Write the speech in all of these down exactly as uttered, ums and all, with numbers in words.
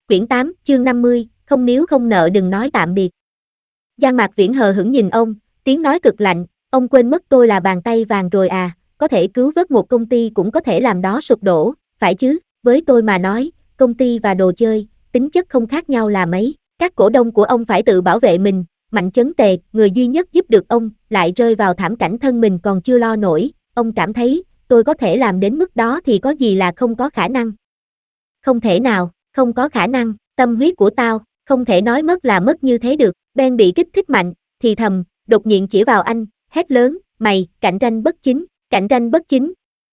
Quyển tám, chương năm mươi, không nếu không nợ đừng nói tạm biệt. Giang Mạc Viễn hờ hững nhìn ông, tiếng nói cực lạnh, ông quên mất tôi là bàn tay vàng rồi à, có thể cứu vớt một công ty cũng có thể làm đó sụp đổ, phải chứ, với tôi mà nói, công ty và đồ chơi, tính chất không khác nhau là mấy, các cổ đông của ông phải tự bảo vệ mình, Mạnh Chấn Tề, người duy nhất giúp được ông, lại rơi vào thảm cảnh thân mình còn chưa lo nổi, ông cảm thấy, tôi có thể làm đến mức đó thì có gì là không có khả năng. Không thể nào, không có khả năng, tâm huyết của tao, không thể nói mất là mất như thế được, Ben bị kích thích mạnh, thì thầm, đột nhiên chỉ vào anh, hét lớn, mày, cạnh tranh bất chính, cạnh tranh bất chính.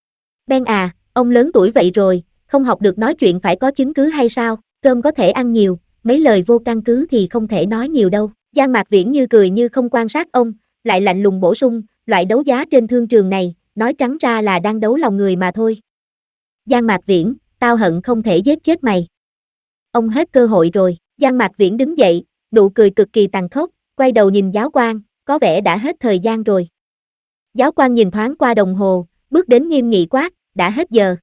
Ben à, ông lớn tuổi vậy rồi, không học được nói chuyện phải có chứng cứ hay sao, cơm có thể ăn nhiều, mấy lời vô căn cứ thì không thể nói nhiều đâu. Giang Mạc Viễn như cười như không quan sát ông, lại lạnh lùng bổ sung, loại đấu giá trên thương trường này, nói trắng ra là đang đấu lòng người mà thôi. Giang Mạc Viễn, tao hận không thể giết chết mày. Ông hết cơ hội rồi, Giang Mạc Viễn đứng dậy, nụ cười cực kỳ tàn khốc, quay đầu nhìn giáo quan, có vẻ đã hết thời gian rồi. Giáo quan nhìn thoáng qua đồng hồ, bước đến nghiêm nghị quát, đã hết giờ.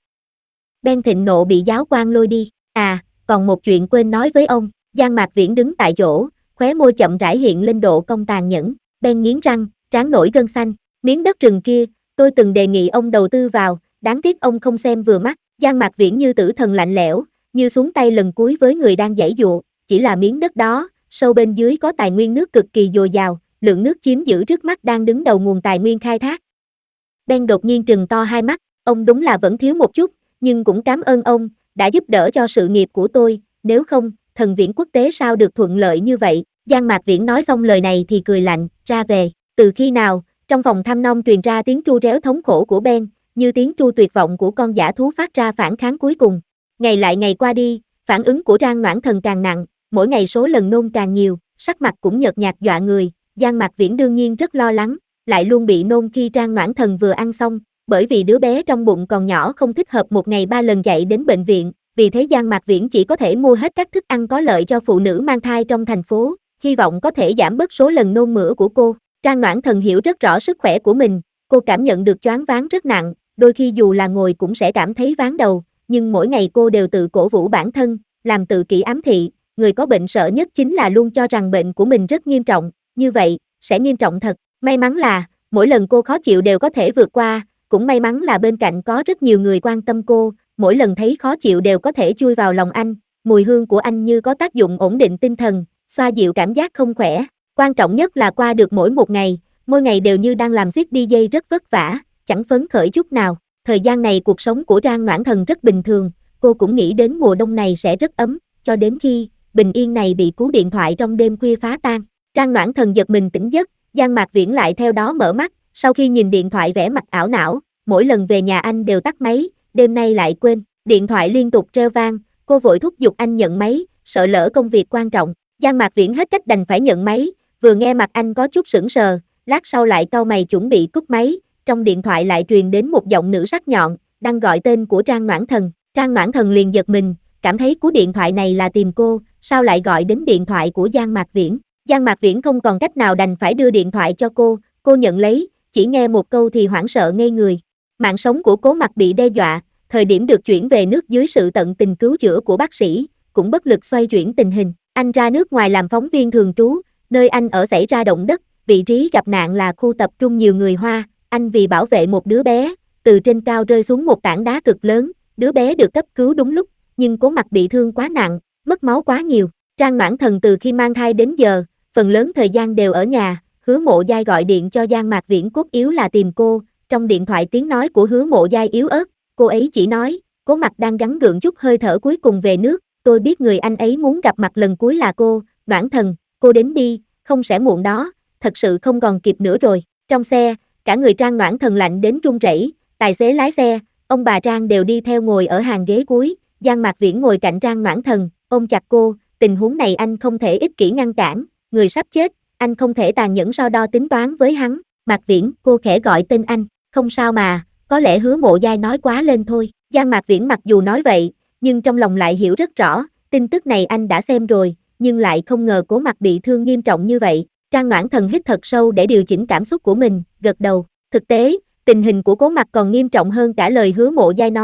Ben thịnh nộ bị giáo quan lôi đi, à, còn một chuyện quên nói với ông, Giang Mạc Viễn đứng tại chỗ, khóe môi chậm rãi hiện lên độ cong tàn nhẫn, Ben nghiến răng, trán nổi gân xanh, miếng đất rừng kia, tôi từng đề nghị ông đầu tư vào, đáng tiếc ông không xem vừa mắt, Giang Mạc Viễn như tử thần lạnh lẽo, như xuống tay lần cuối với người đang giãy giụa, chỉ là miếng đất đó, sâu bên dưới có tài nguyên nước cực kỳ dồi dào, lượng nước chiếm giữ trước mắt đang đứng đầu nguồn tài nguyên khai thác. Ben đột nhiên trừng to hai mắt, ông đúng là vẫn thiếu một chút, nhưng cũng cảm ơn ông, đã giúp đỡ cho sự nghiệp của tôi, nếu không, thần Viễn quốc tế sao được thuận lợi như vậy, Giang Mạc Viễn nói xong lời này thì cười lạnh, ra về, từ khi nào, trong phòng thăm nom truyền ra tiếng tru réo thống khổ của Ben, như tiếng tru tuyệt vọng của con dã thú phát ra phản kháng cuối cùng. Ngày lại ngày qua đi, phản ứng của Trang Noãn Thần càng nặng, mỗi ngày số lần nôn càng nhiều, sắc mặt cũng nhợt nhạt dọa người, Giang Mạc Viễn đương nhiên rất lo lắng, lại luôn bị nôn khi Trang Noãn Thần vừa ăn xong, bởi vì đứa bé trong bụng còn nhỏ không thích hợp một ngày ba lần chạy đến bệnh viện, vì thế Giang Mạc Viễn chỉ có thể mua hết các thức ăn có lợi cho phụ nữ mang thai trong thành phố, hy vọng có thể giảm bớt số lần nôn mửa của cô. Trang Noãn Thần hiểu rất rõ sức khỏe của mình, cô cảm nhận được choáng váng rất nặng, đôi khi dù là ngồi cũng sẽ cảm thấy váng đầu, nhưng mỗi ngày cô đều tự cổ vũ bản thân, làm tự kỷ ám thị, người có bệnh sợ nhất chính là luôn cho rằng bệnh của mình rất nghiêm trọng, như vậy, sẽ nghiêm trọng thật. May mắn là, mỗi lần cô khó chịu đều có thể vượt qua, cũng may mắn là bên cạnh có rất nhiều người quan tâm cô, mỗi lần thấy khó chịu đều có thể chui vào lòng anh, mùi hương của anh như có tác dụng ổn định tinh thần, xoa dịu cảm giác không khỏe, quan trọng nhất là qua được mỗi một ngày, mỗi ngày đều như đang làm siết đi dây rất vất vả, chẳng phấn khởi chút nào. Thời gian này cuộc sống của Trang Noãn Thần rất bình thường, cô cũng nghĩ đến mùa đông này sẽ rất ấm, cho đến khi, bình yên này bị cú điện thoại trong đêm khuya phá tan. Trang Noãn Thần giật mình tỉnh giấc, Giang Mạc Viễn lại theo đó mở mắt, sau khi nhìn điện thoại vẻ mặt ảo não, mỗi lần về nhà anh đều tắt máy, đêm nay lại quên, điện thoại liên tục reo vang, cô vội thúc giục anh nhận máy, sợ lỡ công việc quan trọng. Giang Mạc Viễn hết cách đành phải nhận máy, vừa nghe mặt anh có chút sững sờ, lát sau lại cau mày chuẩn bị cúp máy, trong điện thoại lại truyền đến một giọng nữ sắc nhọn, đang gọi tên của Trang Noãn Thần. Trang Noãn Thần liền giật mình, cảm thấy cú điện thoại này là tìm cô, sao lại gọi đến điện thoại của Giang Mạc Viễn. Giang Mạc Viễn không còn cách nào đành phải đưa điện thoại cho cô, cô nhận lấy, chỉ nghe một câu thì hoảng sợ ngây người. Mạng sống của Cố Mặc bị đe dọa, thời điểm được chuyển về nước dưới sự tận tình cứu chữa của bác sĩ, cũng bất lực xoay chuyển tình hình. Anh ra nước ngoài làm phóng viên thường trú, nơi anh ở xảy ra động đất, vị trí gặp nạn là khu tập trung nhiều người Hoa, anh vì bảo vệ một đứa bé, từ trên cao rơi xuống một tảng đá cực lớn, đứa bé được cấp cứu đúng lúc, nhưng Cố Mặc bị thương quá nặng, mất máu quá nhiều. Trang Noãn Thần từ khi mang thai đến giờ, phần lớn thời gian đều ở nhà, Hứa Mộ Giai gọi điện cho Giang Mạc Viễn cốt yếu là tìm cô, trong điện thoại tiếng nói của Hứa Mộ Giai yếu ớt, cô ấy chỉ nói, Cố Mặc đang gắng gượng chút hơi thở cuối cùng về nước, tôi biết người anh ấy muốn gặp mặt lần cuối là cô, Noãn Thần, cô đến đi, không sẽ muộn đó, thật sự không còn kịp nữa rồi. Trong xe, cả người Trang Noãn Thần lạnh đến run rẩy, tài xế lái xe, ông bà Trang đều đi theo ngồi ở hàng ghế cuối, Giang Mạc Viễn ngồi cạnh Trang Noãn Thần, ôm chặt cô, tình huống này anh không thể ích kỷ ngăn cản, người sắp chết, anh không thể tàn nhẫn so đo tính toán với hắn. Mạc Viễn, cô khẽ gọi tên anh, không sao mà, có lẽ Hứa Mộ Giai nói quá lên thôi. Giang Mạc Viễn mặc dù nói vậy, nhưng trong lòng lại hiểu rất rõ, tin tức này anh đã xem rồi, nhưng lại không ngờ Cố Mặc bị thương nghiêm trọng như vậy. Trang Noãn Thần hít thật sâu để điều chỉnh cảm xúc của mình, gật đầu. Thực tế, tình hình của Cố Mặc còn nghiêm trọng hơn cả lời Hứa Mộ Giai nói,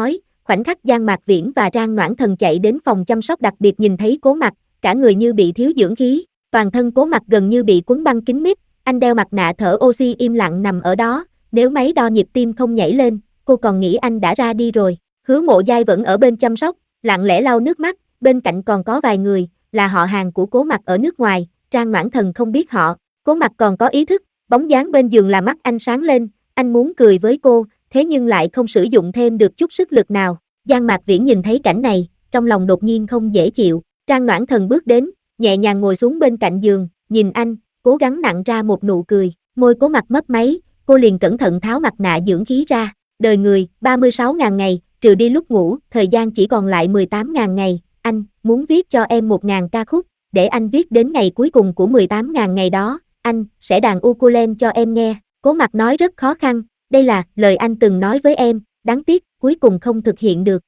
Khoảnh khắc Giang Mạc Viễn và Trang Noãn Thần chạy đến phòng chăm sóc đặc biệt nhìn thấy Cố Mặc, cả người như bị thiếu dưỡng khí, toàn thân Cố Mặc gần như bị cuốn băng kín mít, anh đeo mặt nạ thở oxy im lặng nằm ở đó, nếu máy đo nhịp tim không nhảy lên, cô còn nghĩ anh đã ra đi rồi. Hứa Mộ Giai vẫn ở bên chăm sóc, lặng lẽ lau nước mắt, bên cạnh còn có vài người, là họ hàng của Cố Mặc ở nước ngoài, Trang Noãn Thần không biết họ. Cố Mặc còn có ý thức, bóng dáng bên giường làm mắt anh sáng lên, anh muốn cười với cô, thế nhưng lại không sử dụng thêm được chút sức lực nào. Giang Mạc Viễn nhìn thấy cảnh này, trong lòng đột nhiên không dễ chịu, Trang Noãn Thần bước đến, nhẹ nhàng ngồi xuống bên cạnh giường, nhìn anh, cố gắng nặn ra một nụ cười, môi Cố Mặc mấp máy, cô liền cẩn thận tháo mặt nạ dưỡng khí ra, đời người, ba mươi sáu ngàn ngày, trừ đi lúc ngủ, thời gian chỉ còn lại mười tám ngàn ngày, anh, muốn viết cho em một ngàn ca khúc, để anh viết đến ngày cuối cùng của mười tám ngàn ngày đó, anh, sẽ đàn ukulele cho em nghe, Cố Mặc nói rất khó khăn, đây là, lời anh từng nói với em, đáng tiếc, cuối cùng không thực hiện được.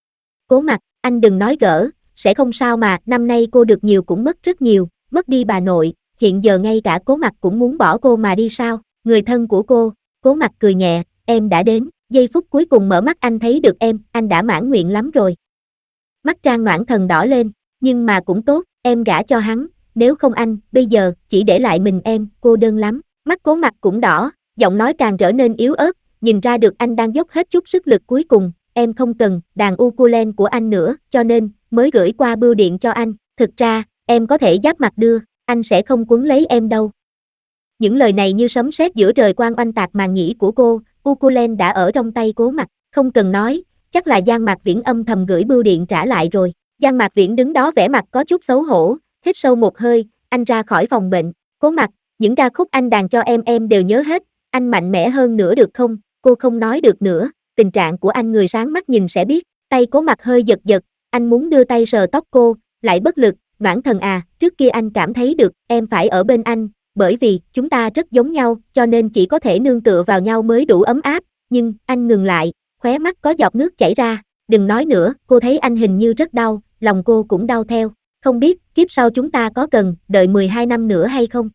Cố Mặc, anh đừng nói gỡ, sẽ không sao mà, năm nay cô được nhiều cũng mất rất nhiều, mất đi bà nội, hiện giờ ngay cả Cố Mặc cũng muốn bỏ cô mà đi sao, người thân của cô, Cố Mặc cười nhẹ, em đã đến, giây phút cuối cùng mở mắt anh thấy được em, anh đã mãn nguyện lắm rồi. Mắt Trang Noãn Thần đỏ lên, nhưng mà cũng tốt, em gả cho hắn, nếu không anh, bây giờ, chỉ để lại mình em, cô đơn lắm, mắt Cố Mặc cũng đỏ, giọng nói càng trở nên yếu ớt, nhìn ra được anh đang dốc hết chút sức lực cuối cùng, em không cần đàn ukulele của anh nữa, cho nên, mới gửi qua bưu điện cho anh, thực ra, em có thể giáp mặt đưa, anh sẽ không quấn lấy em đâu. Những lời này như sấm sét giữa trời quang oanh tạc màn nhĩ của cô, ukulele đã ở trong tay Cố Mặc, không cần nói, chắc là Giang Mạc Viễn âm thầm gửi bưu điện trả lại rồi. Giang Mạc Viễn đứng đó vẻ mặt có chút xấu hổ, hít sâu một hơi, anh ra khỏi phòng bệnh, Cố Mặc, những ca khúc anh đàn cho em em đều nhớ hết, anh mạnh mẽ hơn nữa được không, cô không nói được nữa, tình trạng của anh người sáng mắt nhìn sẽ biết, tay Cố Mặc hơi giật giật, anh muốn đưa tay sờ tóc cô, lại bất lực, Noãn Thần à, trước kia anh cảm thấy được, em phải ở bên anh, bởi vì, chúng ta rất giống nhau, cho nên chỉ có thể nương tựa vào nhau mới đủ ấm áp, nhưng, anh ngừng lại, khóe mắt có giọt nước chảy ra, đừng nói nữa, cô thấy anh hình như rất đau, lòng cô cũng đau theo, không biết, kiếp sau chúng ta có cần, đợi mười hai năm nữa hay không?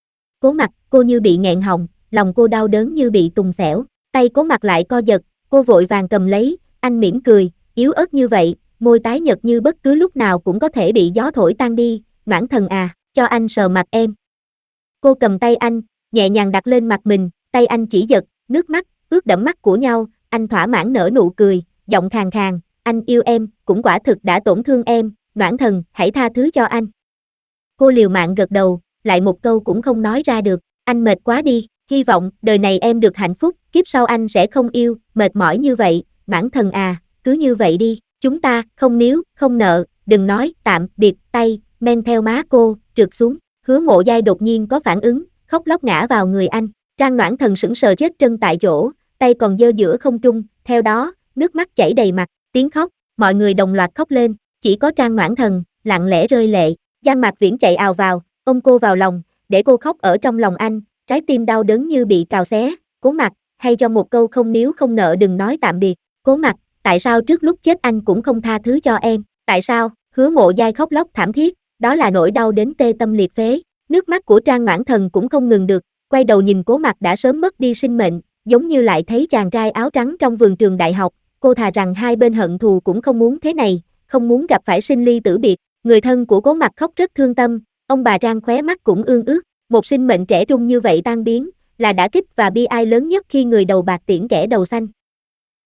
Cố Mặc, cô như bị nghẹn họng, lòng cô đau đớn như bị tùng xẻo, tay Cố Mặc lại co giật, cô vội vàng cầm lấy, anh mỉm cười, yếu ớt như vậy, môi tái nhợt như bất cứ lúc nào cũng có thể bị gió thổi tan đi, Noãn Thần à, cho anh sờ mặt em. Cô cầm tay anh, nhẹ nhàng đặt lên mặt mình, tay anh chỉ giật, nước mắt, ướt đẫm mắt của nhau, anh thỏa mãn nở nụ cười, giọng khàn khàn, anh yêu em, cũng quả thực đã tổn thương em, Noãn Thần, hãy tha thứ cho anh. Cô liều mạng gật đầu, lại một câu cũng không nói ra được, anh mệt quá đi, hy vọng đời này em được hạnh phúc, kiếp sau anh sẽ không yêu, mệt mỏi như vậy, Noãn Thần à, cứ như vậy đi, chúng ta, không níu, không nợ, đừng nói, tạm biệt, tay, men theo má cô, trượt xuống, Hứa Mộ Giai đột nhiên có phản ứng, khóc lóc ngã vào người anh, Trang Noãn Thần sững sờ chết chân tại chỗ, tay còn giơ giữa không trung, theo đó, nước mắt chảy đầy mặt, tiếng khóc, mọi người đồng loạt khóc lên, chỉ có Trang Noãn Thần, lặng lẽ rơi lệ, Giang Mạc Viễn chạy ào vào, ôm cô vào lòng, để cô khóc ở trong lòng anh, trái tim đau đớn như bị cào xé, Cố Mặc, hay cho một câu không níu không nợ đừng nói tạm biệt, Cố Mặc, tại sao trước lúc chết anh cũng không tha thứ cho em, tại sao, Hứa Mộ Giai khóc lóc thảm thiết, đó là nỗi đau đến tê tâm liệt phế, nước mắt của Trang Noãn Thần cũng không ngừng được, quay đầu nhìn Cố Mặc đã sớm mất đi sinh mệnh, giống như lại thấy chàng trai áo trắng trong vườn trường đại học, cô thà rằng hai bên hận thù cũng không muốn thế này, không muốn gặp phải sinh ly tử biệt, người thân của Cố Mặc khóc rất thương tâm, ông bà Trang khóe mắt cũng ương ướt, một sinh mệnh trẻ trung như vậy tan biến, là đả kích và bi ai lớn nhất khi người đầu bạc tiễn kẻ đầu xanh.